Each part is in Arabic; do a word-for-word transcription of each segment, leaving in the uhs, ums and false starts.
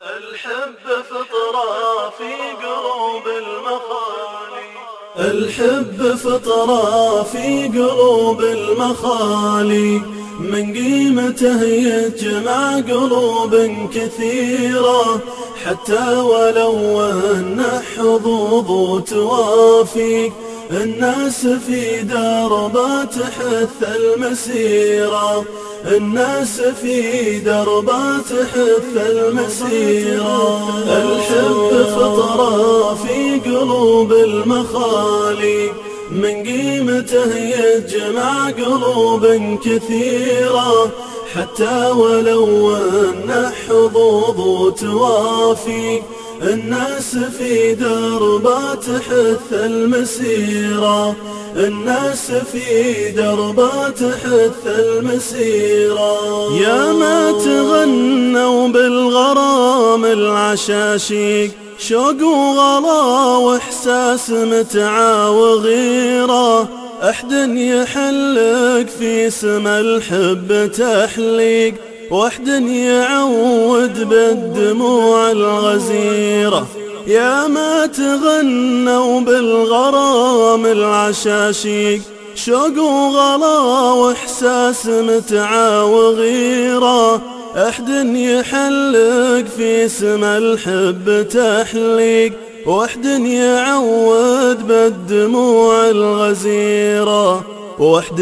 الحب فطرة في قلوب المخالي الحب فطرة في قلوب المخالي من قيمته يجمع قلوب كثيرة حتى ولو أن حظوظ توافي الناس في دربها تحث المسيرة الناس في دربها تحث المسيرة الحب فطرة في قلوب المخالي من قيمته يجمع قلوب كثيرة حتى ولو أن حظوظ توافي الناس في دربها تحث المسيرة الناس في دربها تحث المسيرة يا ما تغنوا بالغرام العشاشيق شوق وغلا واحساس متعة وغيرة احد يحلق في سما الحب تحليق واحد يعود بالدموع الغزيرة يا ما تغنوا بالغرام العشاشيق شوق وغلا واحساس متعة وغيرة احد يحلق في سما الحب تحليق واحد يعود بالدموع الغزيرة واحد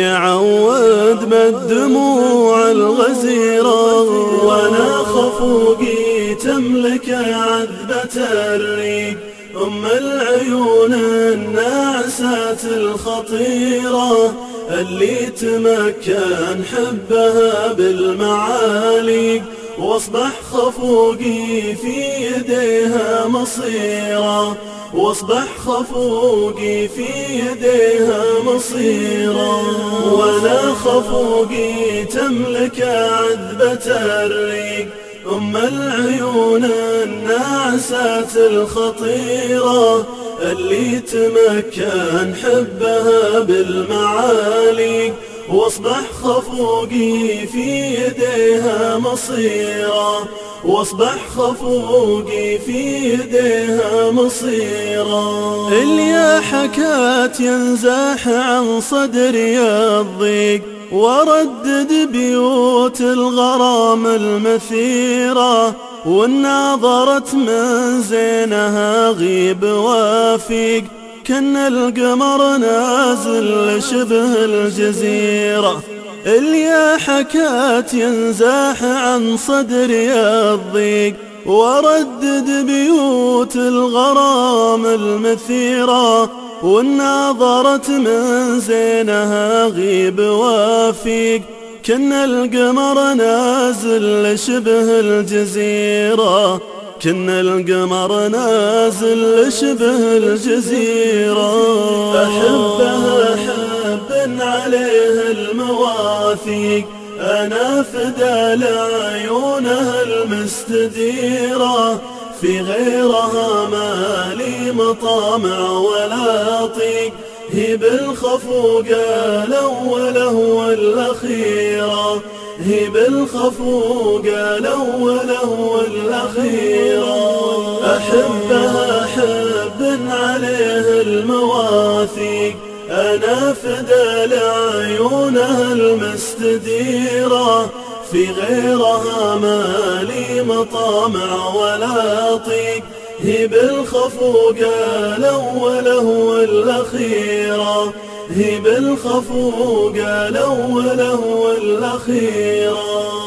يعود بالدموع الغزيرة وانا خفوقي تملك عذبة الريق ام العيون الناعسات الخطيرة اللي تمكن حبها بالمعاليق واصبح خفوقي في يديها مصيرة واصبح خفوقي في يديها مصيرة وانا خفوقي تملك عذبة الريق ام العيون الناعسات الخطيرة اللي تمكن حبها بالمعاليق واصبح خفوقي في يديها مصيرة واصبح خفوقي في يديها مصيرة اللي حكات ينزاح عن صدري الضيق وردد بيوت الغرام المثيرة والناظرت من زينها غيب وافيق كن القمر نازل شبه الجزيرة اللي حكات ينزاح عن صدري الضيق وردد بيوت الغرام المثيرة والناظرت من زينها غيب وافيق كن القمر نازل شبه الجزيرة كن القمر نازل شبه الجزيرة أحبها حب عليه المواثيق أنا فدى لعيونها المستديرة في غيرها ما لي مطامع ولا طيق هي بالخفوقة الأولى والأخيرة هي بالخفوقة الأولى والأخيرة أحبها حب عليه المواثيق أنا فدى لعيونها المستديرة في غيرها ما لي مطامع ولا طيق هي بالخفوقة الأولى والأخيرة هي بالخفوقة الأولى والأخيرة